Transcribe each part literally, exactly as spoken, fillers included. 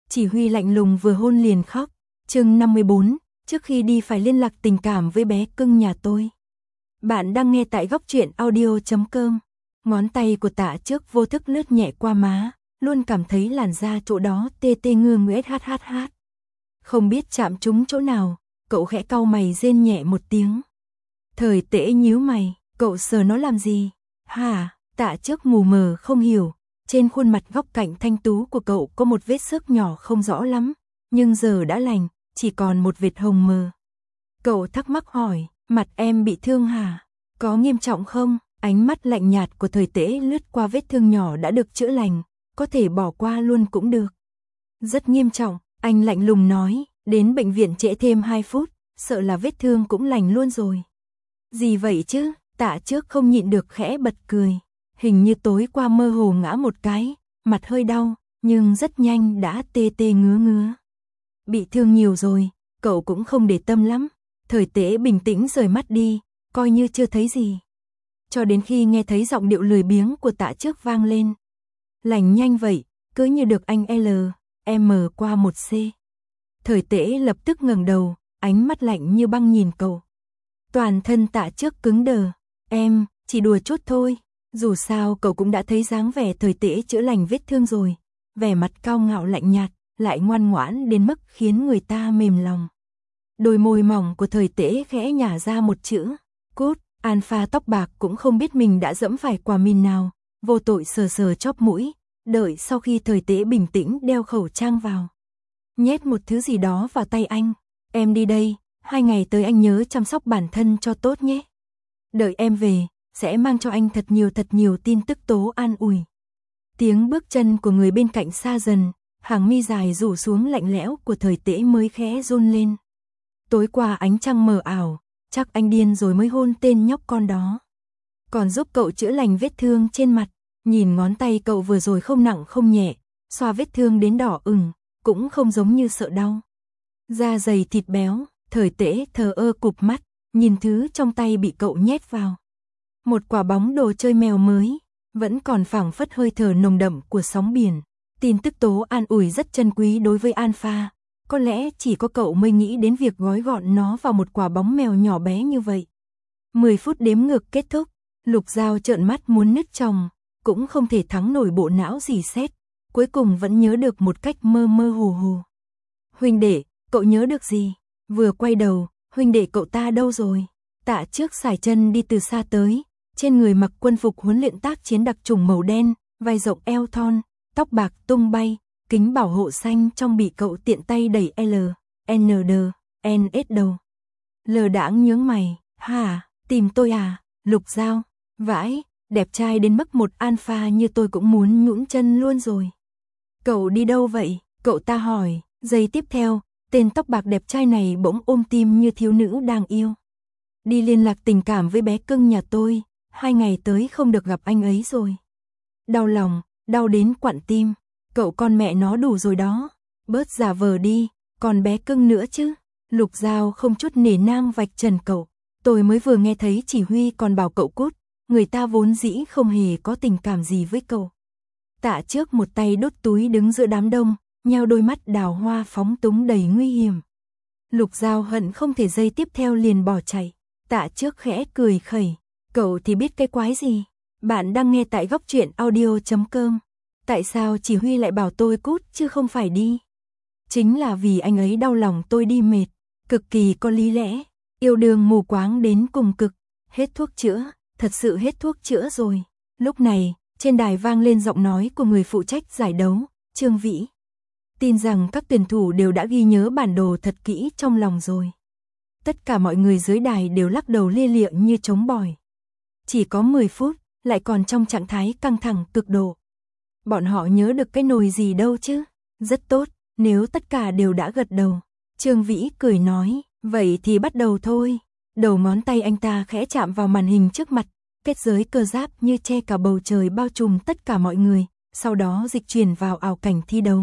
Chỉ huy lạnh lùng vừa hôn liền khóc. Chương năm mươi bốn, trước khi đi phải liên lạc tình cảm với bé cưng nhà tôi. Bạn đang nghe tại góc truyện audio chấm com. Ngón tay của Tạ Trước vô thức lướt nhẹ qua má, luôn cảm thấy làn da chỗ đó tê tê ngưa nguyết hát hát hát. Không biết chạm trúng chỗ nào, cậu khẽ cau mày rên nhẹ một tiếng. Thời Tễ nhíu mày, cậu sờ nó làm gì? Hả? Tạ Trước mù mờ không hiểu. Trên khuôn mặt góc cạnh thanh tú của cậu có một vết xước nhỏ không rõ lắm, nhưng giờ đã lành, chỉ còn một vệt hồng mờ. Cậu thắc mắc hỏi, mặt em bị thương hả? Có nghiêm trọng không? Ánh mắt lạnh nhạt của Thời Tễ lướt qua vết thương nhỏ đã được chữa lành, có thể bỏ qua luôn cũng được. Rất nghiêm trọng, anh lạnh lùng nói, đến bệnh viện trễ thêm hai phút, sợ là vết thương cũng lành luôn rồi. Gì vậy chứ? Tạ Trước không nhịn được khẽ bật cười. Hình như tối qua mơ hồ ngã một cái, mặt hơi đau, nhưng rất nhanh đã tê tê ngứa ngứa. Bị thương nhiều rồi, cậu cũng không để tâm lắm. Thời Tễ bình tĩnh rời mắt đi, coi như chưa thấy gì. Cho đến khi nghe thấy giọng điệu lười biếng của Tạ Trước vang lên. Lành nhanh vậy, cứ như được anh L, M qua một C. Thời Tễ lập tức ngẩng đầu, ánh mắt lạnh như băng nhìn cậu. Toàn thân Tạ Trước cứng đờ, em, chỉ đùa chút thôi. Dù sao cậu cũng đã thấy dáng vẻ Thời Tễ chữa lành vết thương rồi, vẻ mặt cao ngạo lạnh nhạt, lại ngoan ngoãn đến mức khiến người ta mềm lòng. Đôi môi mỏng của Thời Tễ khẽ nhả ra một chữ, cút. Alpha tóc bạc cũng không biết mình đã dẫm phải quả mìn nào, vô tội sờ sờ chóp mũi, đợi sau khi Thời Tễ bình tĩnh đeo khẩu trang vào. Nhét một thứ gì đó vào tay anh, em đi đây, hai ngày tới anh nhớ chăm sóc bản thân cho tốt nhé. Đợi em về, sẽ mang cho anh thật nhiều thật nhiều tin tức tố an ủi. Tiếng bước chân của người bên cạnh xa dần, hàng mi dài rủ xuống lạnh lẽo của Thời Tễ mới khẽ run lên. Tối qua ánh trăng mờ ảo, chắc anh điên rồi mới hôn tên nhóc con đó. Còn giúp cậu chữa lành vết thương trên mặt, nhìn ngón tay cậu vừa rồi không nặng không nhẹ, xoa vết thương đến đỏ ửng, cũng không giống như sợ đau. Da dày thịt béo, Thời Tễ thờ ơ cụp mắt, nhìn thứ trong tay bị cậu nhét vào. Một quả bóng đồ chơi mèo mới, vẫn còn phảng phất hơi thở nồng đậm của sóng biển. Tin tức tố an ủi rất chân quý đối với Alpha, có lẽ chỉ có cậu mới nghĩ đến việc gói gọn nó vào một quả bóng mèo nhỏ bé như vậy. mười phút đếm ngược kết thúc, Lục Giao trợn mắt muốn nứt tròng, cũng không thể thắng nổi bộ não rỉ sét, cuối cùng vẫn nhớ được một cách mơ mơ hồ hồ. Huynh đệ, cậu nhớ được gì? Vừa quay đầu, huynh đệ cậu ta đâu rồi? Tạ Trước sải chân đi từ xa tới, trên người mặc quân phục huấn luyện tác chiến đặc chủng màu đen, vai rộng eo thon, tóc bạc tung bay, kính bảo hộ xanh trong bị cậu tiện tay đẩy L, N D, N S đầu. Lờ đãng nhướng mày, hả, tìm tôi à? Lục Giao, vãi, đẹp trai đến mức một alpha như tôi cũng muốn nhũn chân luôn rồi. Cậu đi đâu vậy? Cậu ta hỏi. Giây tiếp theo, tên tóc bạc đẹp trai này bỗng ôm tim như thiếu nữ đang yêu. Đi liên lạc tình cảm với bé cưng nhà tôi, hai ngày tới không được gặp anh ấy rồi. Đau lòng, đau đến quặn tim. Cậu con mẹ nó đủ rồi đó, bớt giả vờ đi, còn bé cưng nữa chứ. Lục Giao không chút nể nang vạch trần cậu. Tôi mới vừa nghe thấy chỉ huy còn bảo cậu cút, người ta vốn dĩ không hề có tình cảm gì với cậu. Tạ Trước một tay đút túi đứng giữa đám đông, nheo đôi mắt đào hoa phóng túng đầy nguy hiểm. Lục Giao hận không thể giây tiếp theo liền bỏ chạy. Tạ Trước khẽ cười khẩy, cậu thì biết cái quái gì. Bạn đang nghe tại góc truyện audio chấm com. Tại sao chỉ huy lại bảo tôi cút chứ không phải đi? Chính là vì anh ấy đau lòng tôi đi mệt, cực kỳ có lý lẽ. Yêu đương mù quáng đến cùng cực, hết thuốc chữa, thật sự hết thuốc chữa rồi. Lúc này, trên đài vang lên giọng nói của người phụ trách giải đấu, Trương Vĩ. Tin rằng các tuyển thủ đều đã ghi nhớ bản đồ thật kỹ trong lòng rồi. Tất cả mọi người dưới đài đều lắc đầu lia lịa như trống bỏi. Chỉ có mười phút, lại còn trong trạng thái căng thẳng cực độ. Bọn họ nhớ được cái nồi gì đâu chứ. Rất tốt, nếu tất cả đều đã gật đầu. Trương Vĩ cười nói, vậy thì bắt đầu thôi. Đầu ngón tay anh ta khẽ chạm vào màn hình trước mặt, kết giới cơ giáp như che cả bầu trời bao trùm tất cả mọi người, sau đó dịch chuyển vào ảo cảnh thi đấu.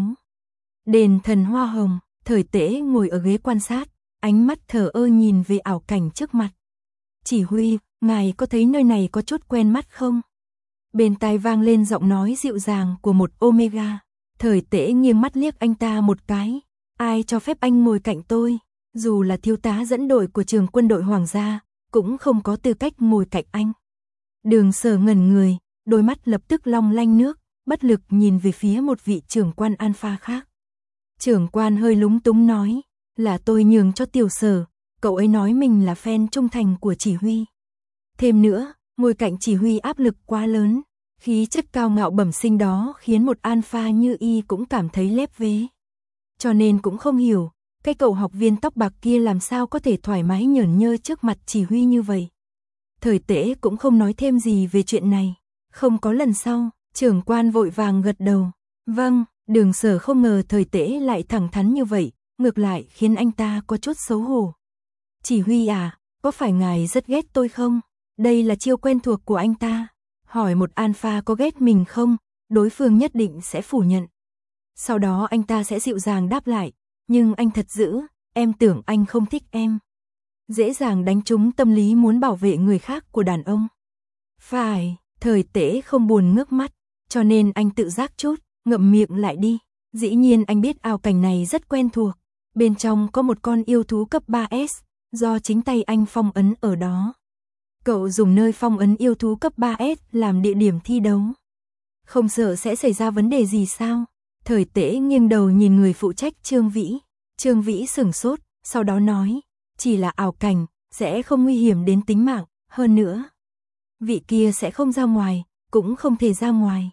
Đền thần hoa hồng, Thời Tễ ngồi ở ghế quan sát, ánh mắt thờ ơ nhìn về ảo cảnh trước mặt. Chỉ huy, ngài có thấy nơi này có chút quen mắt không? Bên tai vang lên giọng nói dịu dàng của một Omega. Thời Tễ nghiêng mắt liếc anh ta một cái. Ai cho phép anh ngồi cạnh tôi? Dù là thiếu tá dẫn đội của trường quân đội Hoàng gia, cũng không có tư cách ngồi cạnh anh. Đường Sở ngẩn người, đôi mắt lập tức long lanh nước, bất lực nhìn về phía một vị trưởng quan Alpha khác. Trưởng quan hơi lúng túng nói, là tôi nhường cho Tiểu Sở, cậu ấy nói mình là fan trung thành của chỉ huy. Thêm nữa, ngồi cạnh chỉ huy áp lực quá lớn, khí chất cao ngạo bẩm sinh đó khiến một Alpha như y cũng cảm thấy lép vế. Cho nên cũng không hiểu, cái cậu học viên tóc bạc kia làm sao có thể thoải mái nhởn nhơ trước mặt chỉ huy như vậy. Thời Tễ cũng không nói thêm gì về chuyện này. Không có lần sau, trưởng quan vội vàng gật đầu. Vâng, Đường Sở không ngờ Thời Tễ lại thẳng thắn như vậy, ngược lại khiến anh ta có chút xấu hổ. Chỉ huy à, có phải ngài rất ghét tôi không? Đây là chiêu quen thuộc của anh ta. Hỏi một Alpha có ghét mình không, đối phương nhất định sẽ phủ nhận. Sau đó anh ta sẽ dịu dàng đáp lại, nhưng anh thật dữ, em tưởng anh không thích em. Dễ dàng đánh trúng tâm lý muốn bảo vệ người khác của đàn ông. Phải, Thời Tễ không buồn ngước mắt, cho nên anh tự giác chút, ngậm miệng lại đi. Dĩ nhiên anh biết ảo cảnh này rất quen thuộc. Bên trong có một con yêu thú cấp ba S, do chính tay anh phong ấn ở đó. Cậu dùng nơi phong ấn yêu thú cấp ba S làm địa điểm thi đấu. Không sợ sẽ xảy ra vấn đề gì sao? Thời Tễ nghiêng đầu nhìn người phụ trách Trương Vĩ. Trương Vĩ sửng sốt, sau đó nói, chỉ là ảo cảnh, sẽ không nguy hiểm đến tính mạng, hơn nữa. Vị kia sẽ không ra ngoài, cũng không thể ra ngoài.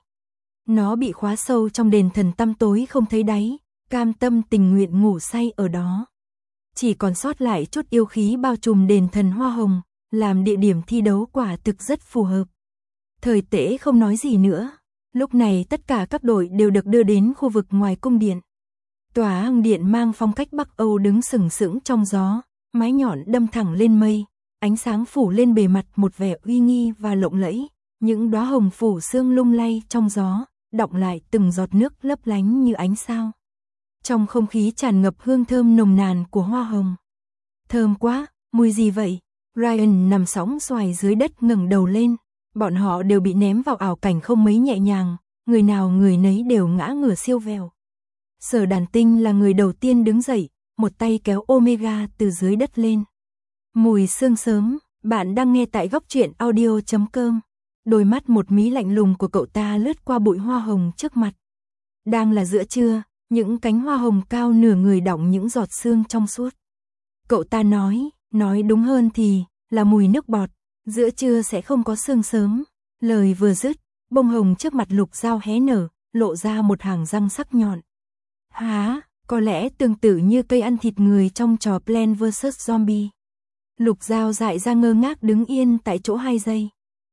Nó bị khóa sâu trong đền thần tăm tối không thấy đáy, cam tâm tình nguyện ngủ say ở đó. Chỉ còn sót lại chút yêu khí bao trùm đền thần hoa hồng, làm địa điểm thi đấu quả thực rất phù hợp. Thời Tễ không nói gì nữa. Lúc này tất cả các đội đều được đưa đến khu vực ngoài cung điện. Tòa hang điện mang phong cách Bắc Âu đứng sừng sững trong gió, mái nhọn đâm thẳng lên mây, ánh sáng phủ lên bề mặt một vẻ uy nghi và lộng lẫy, những đóa hồng phủ sương lung lay trong gió, đọng lại từng giọt nước lấp lánh như ánh sao. Trong không khí tràn ngập hương thơm nồng nàn của hoa hồng. Thơm quá, mùi gì vậy? Ryan nằm sóng xoài dưới đất ngẩng đầu lên. Bọn họ đều bị ném vào ảo cảnh không mấy nhẹ nhàng, người nào người nấy đều ngã ngửa siêu vẹo. Sở Đàn Tinh là người đầu tiên đứng dậy, một tay kéo Omega từ dưới đất lên. Mùi sương sớm, bạn đang nghe tại góc truyện audio chấm com. Đôi mắt một mí lạnh lùng của cậu ta lướt qua bụi hoa hồng trước mặt. Đang là giữa trưa, những cánh hoa hồng cao nửa người đọng những giọt sương trong suốt. Cậu ta nói, nói đúng hơn thì là mùi nước bọt. Giữa trưa sẽ không có sương sớm. Lời vừa dứt, bông hồng trước mặt Lục Dao hé nở, lộ ra một hàng răng sắc nhọn. Há, có lẽ tương tự như cây ăn thịt người trong trò Plants versus. Zombie. Lục Dao dại ra ngơ ngác đứng yên tại chỗ hai giây.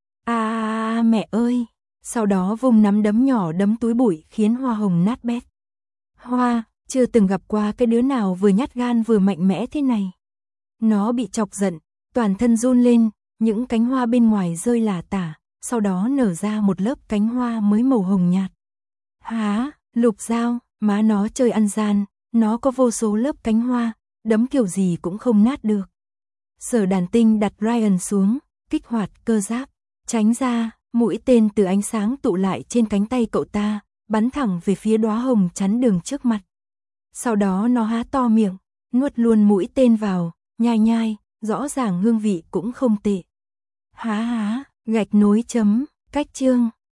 À, à mẹ ơi! Sau đó vùng nắm đấm nhỏ đấm túi bụi khiến hoa hồng nát bét. Hoa, chưa từng gặp qua cái đứa nào vừa nhát gan vừa mạnh mẽ thế này. Nó bị chọc giận, toàn thân run lên. Những cánh hoa bên ngoài rơi lả tả, sau đó nở ra một lớp cánh hoa mới màu hồng nhạt. Há, Lục Dao, má nó chơi ăn gian, nó có vô số lớp cánh hoa, đấm kiểu gì cũng không nát được. Sở Đàn Tinh đặt Ryan xuống, kích hoạt cơ giáp, tránh ra, mũi tên từ ánh sáng tụ lại trên cánh tay cậu ta, bắn thẳng về phía đóa hồng chắn đường trước mặt. Sau đó nó há to miệng, nuốt luôn mũi tên vào, nhai nhai, rõ ràng hương vị cũng không tệ. Há há, gạch nối chấm, cách chương.